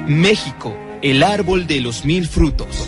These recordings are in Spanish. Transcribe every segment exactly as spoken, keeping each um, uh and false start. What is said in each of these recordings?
México, el árbol de los mil frutos.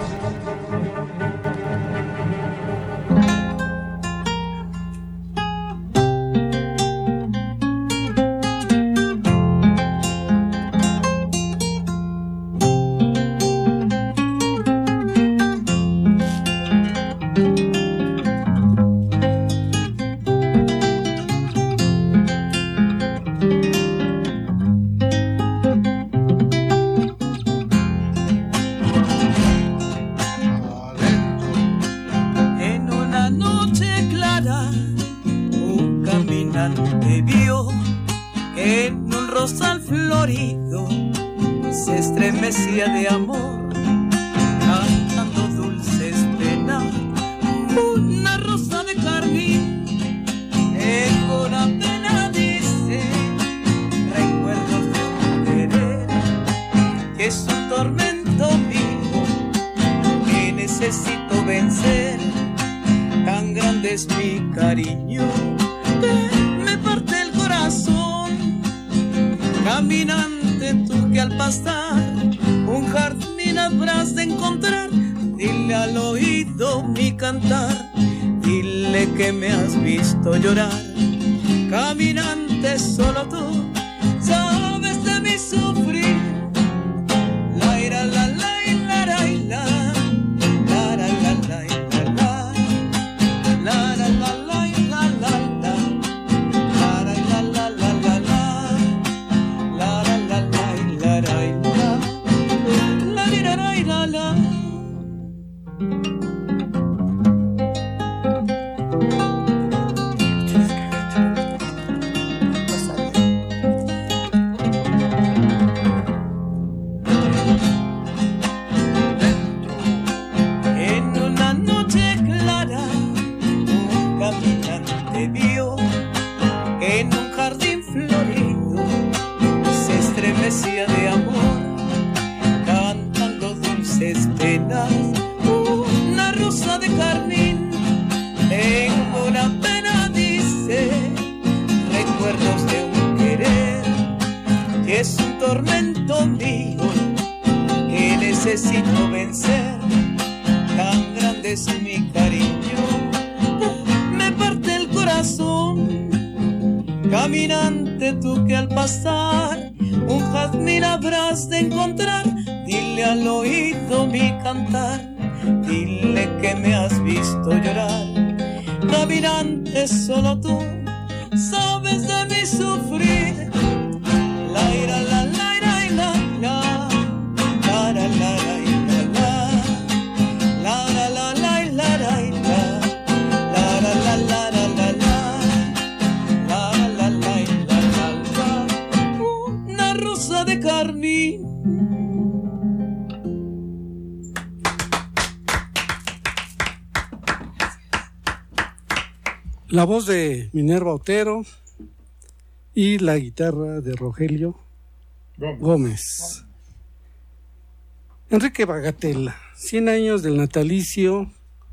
La voz de Minerva Otero y la guitarra de Rogelio Gómez. Gómez. Enrique Bagatella, cien años del natalicio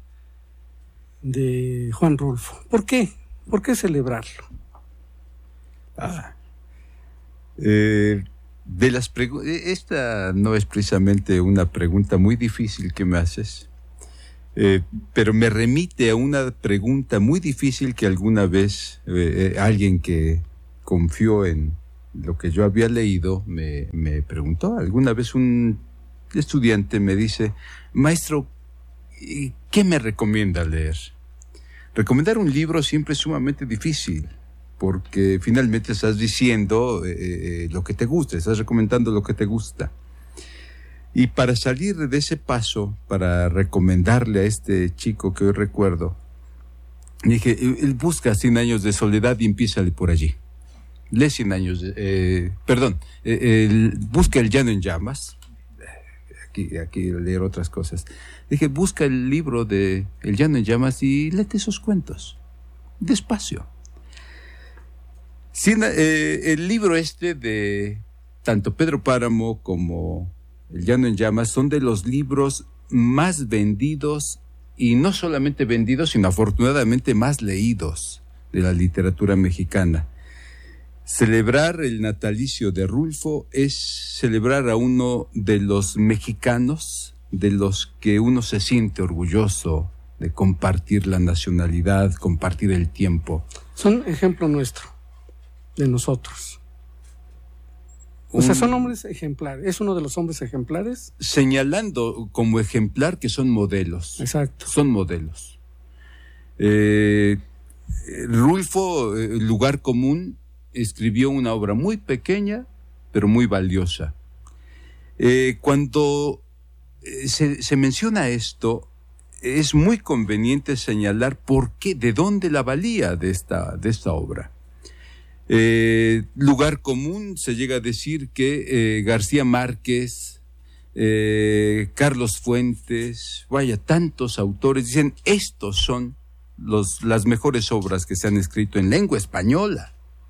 de Juan Rulfo. ¿Por qué? ¿Por qué celebrarlo? Ah, eh, de las pregu- esta no es precisamente una pregunta muy difícil que me haces. Eh, pero me remite a una pregunta muy difícil que alguna vez eh, eh, alguien que confió en lo que yo había leído me, me preguntó. Alguna vez un estudiante me dice: maestro, ¿qué me recomienda leer? Recomendar un libro siempre es sumamente difícil, porque finalmente estás diciendo eh, eh, lo que te gusta, estás recomendando lo que te gusta. Y para salir de ese paso, para recomendarle a este chico que hoy recuerdo, dije, él busca Cien años de soledad y empiézale por allí. Lee Cien años, de, eh, perdón, eh, el, busca El llano en llamas. Aquí, aquí leer otras cosas. Dije, busca el libro de El llano en llamas y léete esos cuentos. Despacio. Cien, eh, el libro este de tanto Pedro Páramo como El llano en llamas son de los libros más vendidos, y no solamente vendidos, sino afortunadamente más leídos de la literatura mexicana. Celebrar el natalicio de Rulfo es celebrar a uno de los mexicanos de los que uno se siente orgulloso de compartir la nacionalidad, compartir el tiempo. Son ejemplo nuestro, de nosotros. O sea, son hombres ejemplares. Es uno de los hombres ejemplares. Señalando como ejemplar que son modelos. Exacto. Son modelos. Eh, Rulfo, eh, Lugar Común, escribió una obra muy pequeña, pero muy valiosa. Eh, cuando eh, se, se menciona esto, es muy conveniente señalar por qué, de dónde la valía de esta, de esta obra. Eh, Lugar Común, se llega a decir que eh, García Márquez, eh, Carlos Fuentes, vaya, tantos autores dicen, estos son los, las mejores obras que se han escrito en lengua española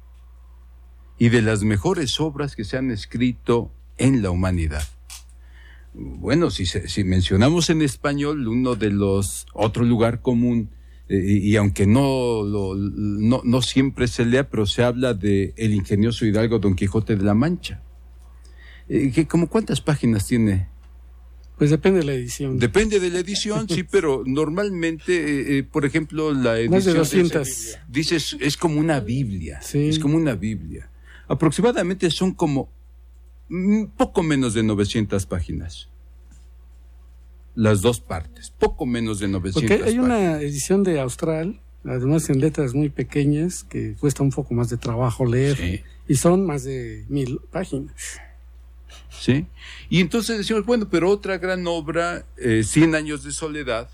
y de las mejores obras que se han escrito en la humanidad. Bueno, si, se, si mencionamos en español, uno de los, otro Lugar Común, eh, y, y aunque no, lo, no, no siempre se lea, pero se habla de el ingenioso hidalgo Don Quijote de la Mancha. Eh, que, ¿cómo cuántas páginas tiene? Pues depende de la edición. Depende de la edición, sí, pero normalmente, eh, eh, por ejemplo, la edición... Más de doscientas. Dices, es como una Biblia, sí. Es como una Biblia. Aproximadamente son como un poco menos de novecientas páginas. Las dos partes, poco menos de novecientas Porque hay páginas. una edición de Austral, además en letras muy pequeñas, que cuesta un poco más de trabajo leer, Sí. y son más de mil páginas. Sí, y entonces decimos, bueno, pero otra gran obra, eh, Cien años de soledad,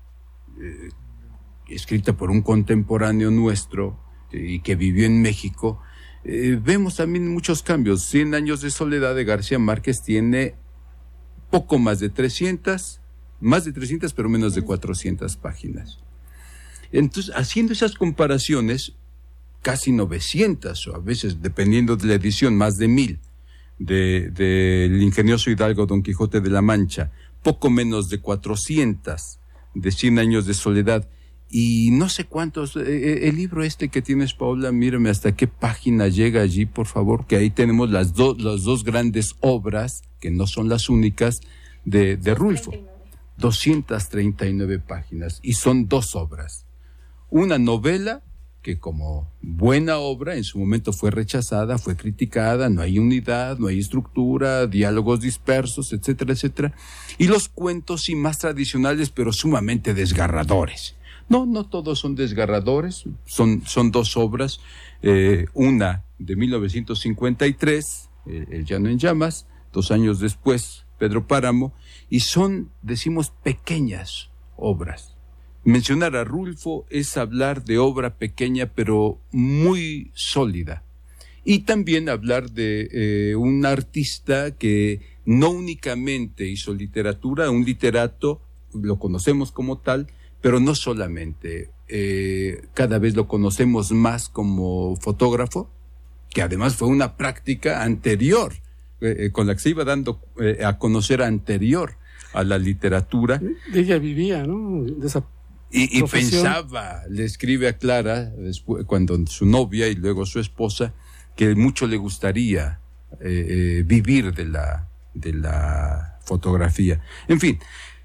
eh, escrita por un contemporáneo nuestro eh, y que vivió en México, eh, vemos también muchos cambios. Cien años de soledad de García Márquez tiene poco más de trescientas, más de trescientas, pero menos de cuatrocientas páginas. Entonces, haciendo esas comparaciones, casi novecientas, o a veces, dependiendo de la edición, más de mil, de, de el ingenioso hidalgo Don Quijote de la Mancha, poco menos de cuatrocientas de Cien años de soledad, y no sé cuántos, eh, el libro este que tienes, Paula, mírame hasta qué página llega allí, por favor, que ahí tenemos las, do, las dos grandes obras, que no son las únicas, de, de Rulfo. doscientas treinta y nueve páginas, y son dos obras. Una novela que como buena obra en su momento fue rechazada, fue criticada, no hay unidad, no hay estructura, diálogos dispersos, etcétera, etcétera. Y los cuentos sí más tradicionales, pero sumamente desgarradores. No, no todos son desgarradores, son, son dos obras, eh, una de mil novecientos cincuenta y tres, eh, El llano en llamas, dos años después, Pedro Páramo, y son, decimos, pequeñas obras. Mencionar a Rulfo es hablar de obra pequeña pero muy sólida. Y también hablar de eh, un artista que no únicamente hizo literatura, un literato, lo conocemos como tal, pero no solamente. Eh, cada vez lo conocemos más como fotógrafo, que además fue una práctica anterior, eh, con la que se iba dando eh, a conocer anterior a la literatura. Ella vivía, ¿no? De esa Y, y pensaba, le escribe a Clara, después, cuando su novia y luego su esposa, que mucho le gustaría eh, eh, vivir de la, de la fotografía. En fin,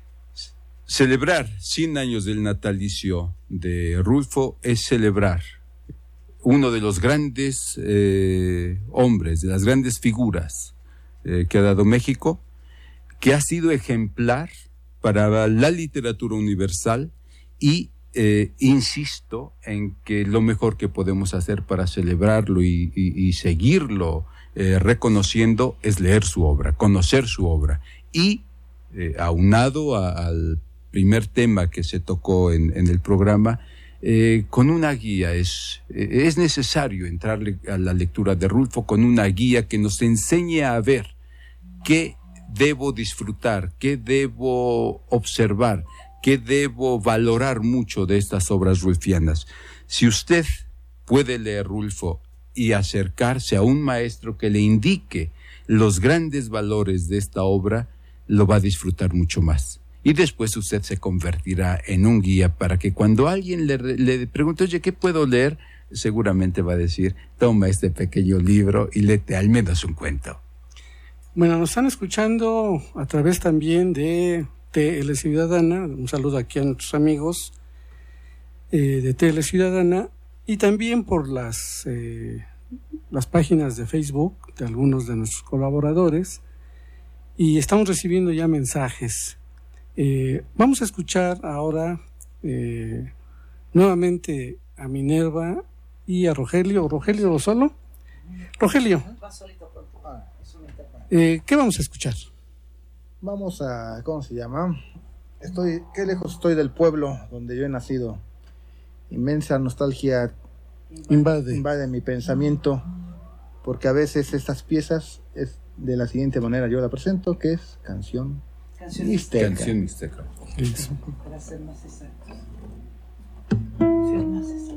celebrar cien años del natalicio de Rulfo es celebrar uno de los grandes eh, hombres, de las grandes figuras eh, que ha dado México, que ha sido ejemplar para la literatura universal. Y eh, insisto en que lo mejor que podemos hacer para celebrarlo y, y, y seguirlo eh, reconociendo es leer su obra, conocer su obra. Y eh, aunado a, al primer tema que se tocó en, en el programa, eh, con una guía, es, eh, es necesario entrar a la lectura de Rulfo con una guía que nos enseñe a ver qué debo disfrutar, qué debo observar, que debo valorar mucho de estas obras rulfianas. Si usted puede leer Rulfo y acercarse a un maestro que le indique los grandes valores de esta obra, lo va a disfrutar mucho más. Y después usted se convertirá en un guía para que cuando alguien le, le pregunte, oye, ¿qué puedo leer? seguramente va a decir, toma este pequeño libro y léete al menos un cuento. Bueno, nos están escuchando a través también de T L Ciudadana. Un saludo aquí a nuestros amigos eh, de T L Ciudadana, y también por las, eh, las páginas de Facebook de algunos de nuestros colaboradores, y estamos recibiendo ya mensajes. Eh, vamos a escuchar ahora eh, nuevamente a Minerva y a Rogelio. Rogelio solo. Rogelio, eh, ¿qué vamos a escuchar? Vamos a, ¿cómo se llama? Estoy, qué lejos estoy del pueblo donde yo he nacido. Inmensa nostalgia Invade. invade mi pensamiento, porque a veces estas piezas es de la siguiente manera, yo la presento, que es canción mixteca. Canción mixteca. Eso. Para ser más exactos. Ser más exactos.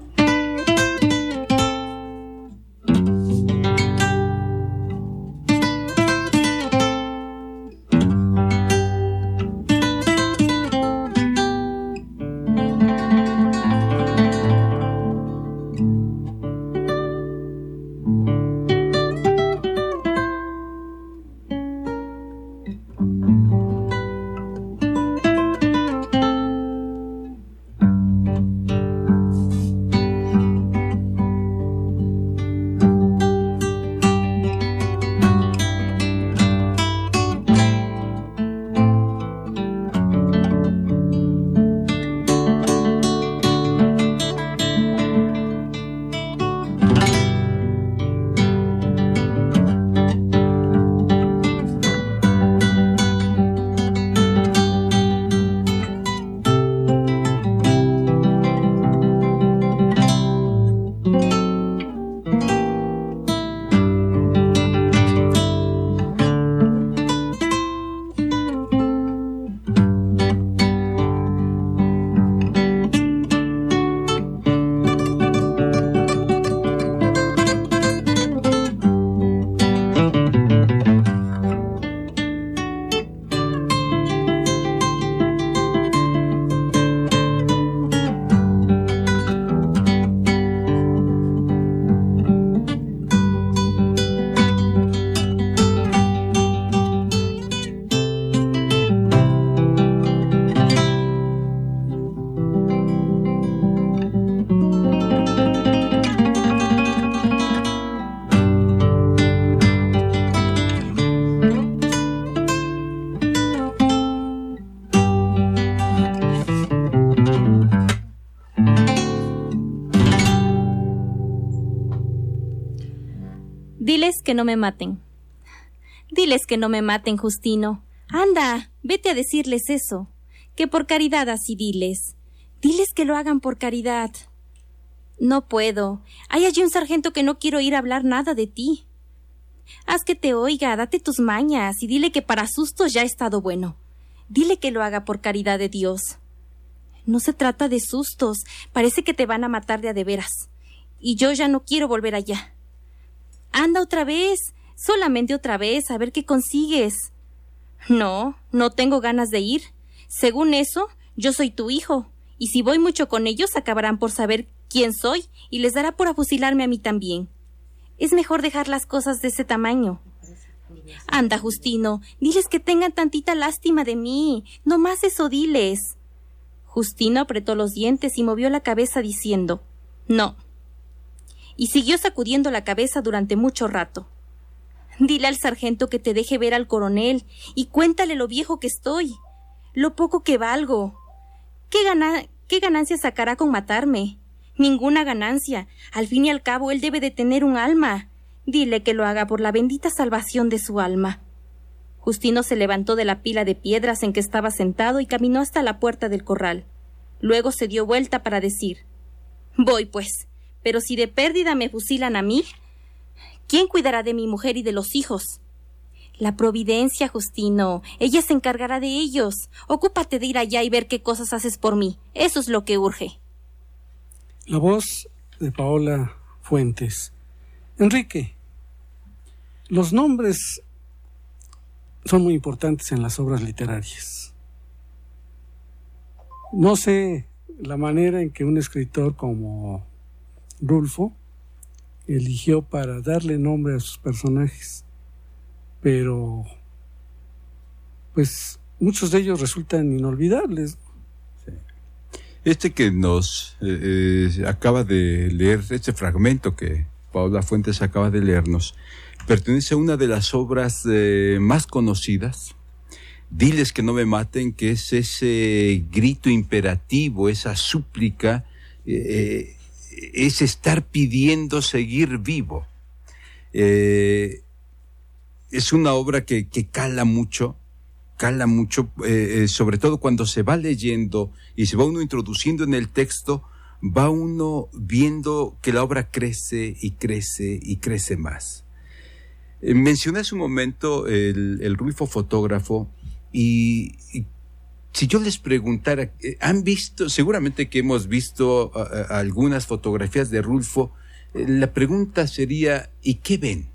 Diles que no me maten. Diles que no me maten, Justino. Anda, vete a decirles eso. Que por caridad así diles. Diles que lo hagan por caridad. No puedo. Hay allí un sargento que no quiero ir a hablar nada de ti. Haz que te oiga, date tus mañas y dile que para sustos ya ha estado bueno. Dile que lo haga por caridad de Dios. No se trata de sustos. Parece que te van a matar de a de veras. Y yo ya no quiero volver allá. Anda otra vez, solamente otra vez, a ver qué consigues. No, no tengo ganas de ir. Según eso, yo soy tu hijo, y si voy mucho con ellos acabarán por saber quién soy y les dará por afusilarme a mí también. Es mejor dejar las cosas de ese tamaño. Anda, Justino, diles que tengan tantita lástima de mí. No más eso diles. Justino apretó los dientes y movió la cabeza diciendo, no. Y siguió sacudiendo la cabeza durante mucho rato. Dile al sargento que te deje ver al coronel y cuéntale lo viejo que estoy, lo poco que valgo. ¿Qué, gana- qué ganancia sacará con matarme? Ninguna ganancia. Al fin y al cabo él debe de tener un alma. Dile que lo haga por la bendita salvación de su alma. Justino se levantó de la pila de piedras en que estaba sentado y caminó hasta la puerta del corral. Luego se dio vuelta para decir, voy pues. Pero si de pérdida me fusilan a mí, ¿quién cuidará de mi mujer y de los hijos? La providencia, Justino. Ella se encargará de ellos. Ocúpate de ir allá y ver qué cosas haces por mí. Eso es lo que urge. La voz de Paola Fuentes. Enrique, los nombres son muy importantes en las obras literarias. No sé la manera en que un escritor como Rulfo eligió para darle nombre a sus personajes, pero pues muchos de ellos resultan inolvidables. Sí. Este que nos eh, eh, acaba de leer, este fragmento que Paola Fuentes acaba de leernos, pertenece a una de las obras eh, más conocidas, Diles que no me maten, que es ese grito imperativo, esa súplica, eh, es estar pidiendo seguir vivo. Eh, es una obra que, que cala mucho, cala mucho, eh, sobre todo cuando se va leyendo y se va uno introduciendo en el texto, va uno viendo que la obra crece y crece y crece más. Eh, mencioné hace un momento el, el Rulfo fotógrafo y, y si yo les preguntara, eh, ¿han visto? Seguramente que hemos visto a, a, algunas fotografías de Rulfo. Eh, la pregunta sería, ¿y qué ven?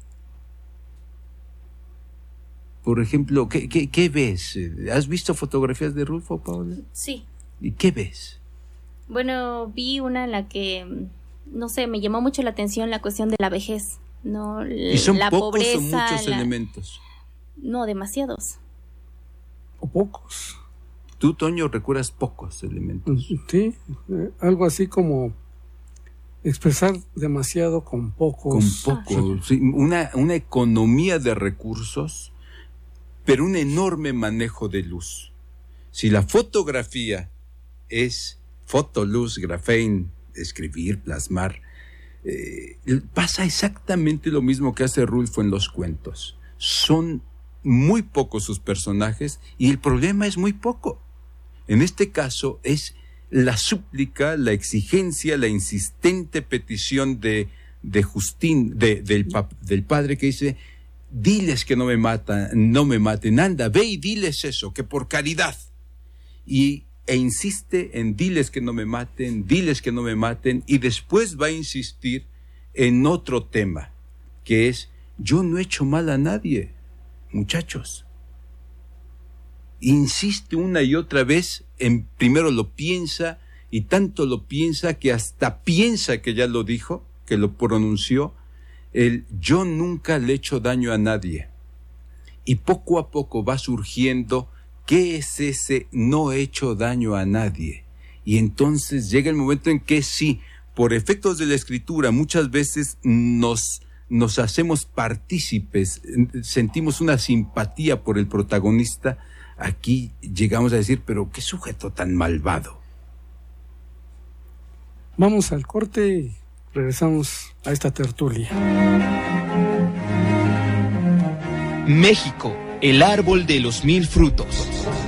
Por ejemplo, ¿qué, qué, qué ves? ¿Has visto fotografías de Rulfo, Paola? Sí. ¿Y qué ves? Bueno, vi una en la que, no sé, me llamó mucho la atención la cuestión de la vejez, ¿no? ¿Y son la pocos pobreza, o muchos la... elementos? No, demasiados. O pocos. Tú, Toño, recuerdas pocos elementos. Sí, eh, algo así como expresar demasiado con pocos. Con poco, ah. sí, una, una economía de recursos, pero un enorme manejo de luz. Si la fotografía es fotoluz, grafein, escribir, plasmar, eh, pasa exactamente lo mismo que hace Rulfo en los cuentos. Son muy pocos sus personajes y el problema es muy poco. En este caso es la súplica, la exigencia, la insistente petición de, de Justín, de, del, pap, del padre que dice, diles que no me matan, no me maten, anda, ve y diles eso, que por caridad. Y, e insiste en diles que no me maten, diles que no me maten, y después va a insistir en otro tema, que es, yo no he hecho mal a nadie, muchachos. Insiste una y otra vez, en, primero lo piensa, y tanto lo piensa que hasta piensa que ya lo dijo, que lo pronunció, el yo nunca le he hecho daño a nadie. Y poco a poco va surgiendo qué es ese no he hecho daño a nadie. Y entonces llega el momento en que sí, por efectos de la escritura, muchas veces nos, nos hacemos partícipes, sentimos una simpatía por el protagonista. Aquí llegamos a decir, pero qué sujeto tan malvado. Vamos al corte y regresamos a esta tertulia. México, el árbol de los mil frutos.